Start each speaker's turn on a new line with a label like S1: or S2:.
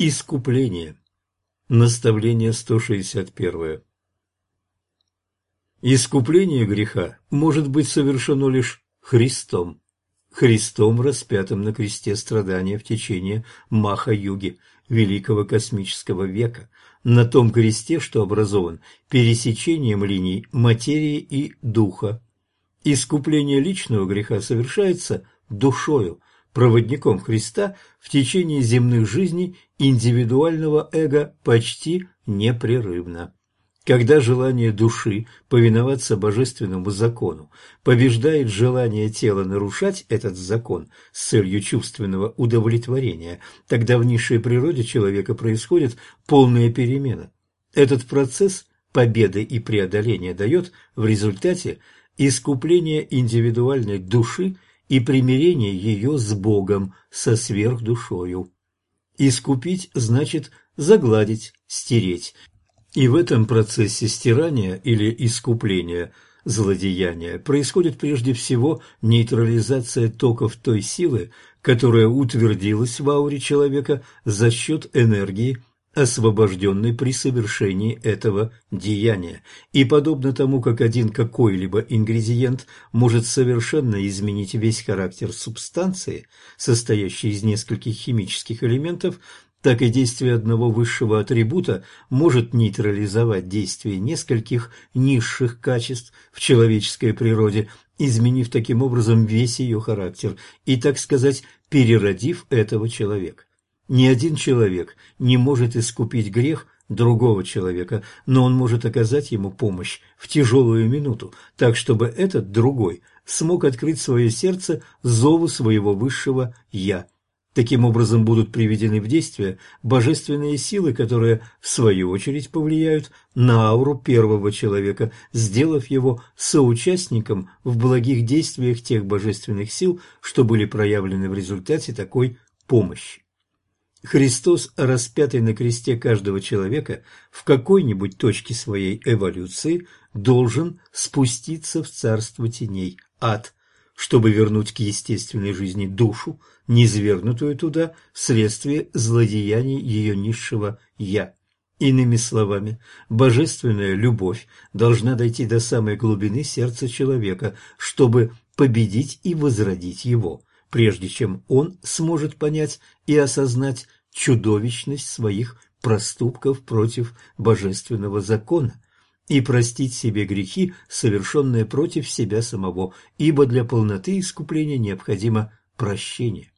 S1: Искупление. Наставление 161. Искупление греха может быть совершено лишь Христом. Христом, распятым на кресте страдания в течение Маха-юги, великого космического века, на том кресте, что образован пересечением линий материи и духа. Искупление личного греха совершается душою, проводником Христа в течение земных жизней индивидуального эго почти непрерывно. Когда желание души повиноваться божественному закону побеждает желание тела нарушать этот закон с целью чувственного удовлетворения, тогда в низшей природе человека происходит полная перемена. Этот процесс победы и преодоления дает в результате искупление индивидуальной души и примирение ее с Богом, со сверхдушою. Искупить значит загладить, стереть. И в этом процессе стирания или искупления злодеяния происходит прежде всего нейтрализация токов той силы, которая утвердилась в ауре человека за счет энергии, освобожденной при совершении этого деяния. И подобно тому, как один какой-либо ингредиент может совершенно изменить весь характер субстанции, состоящей из нескольких химических элементов, так и действие одного высшего атрибута может нейтрализовать действие нескольких низших качеств в человеческой природе, изменив таким образом весь ее характер и, так сказать, переродив этого человека. Ни один человек не может искупить грех другого человека, но он может оказать ему помощь в тяжелую минуту, так чтобы этот другой смог открыть свое сердце зову своего высшего «Я». Таким образом будут приведены в действие божественные силы, которые, в свою очередь, повлияют на ауру первого человека, сделав его соучастником в благих действиях тех божественных сил, что были проявлены в результате такой помощи. Христос, распятый на кресте каждого человека, в какой-нибудь точке своей эволюции должен спуститься в царство теней, ад, чтобы вернуть к естественной жизни душу, низвергнутую туда вследствие злодеяний ее низшего «я». Иными словами, божественная любовь должна дойти до самой глубины сердца человека, чтобы победить и возродить его, прежде чем он сможет понять и осознать чудовищность своих проступков против божественного закона и простить себе грехи, совершенные против себя самого, ибо для полноты искупления необходимо прощение.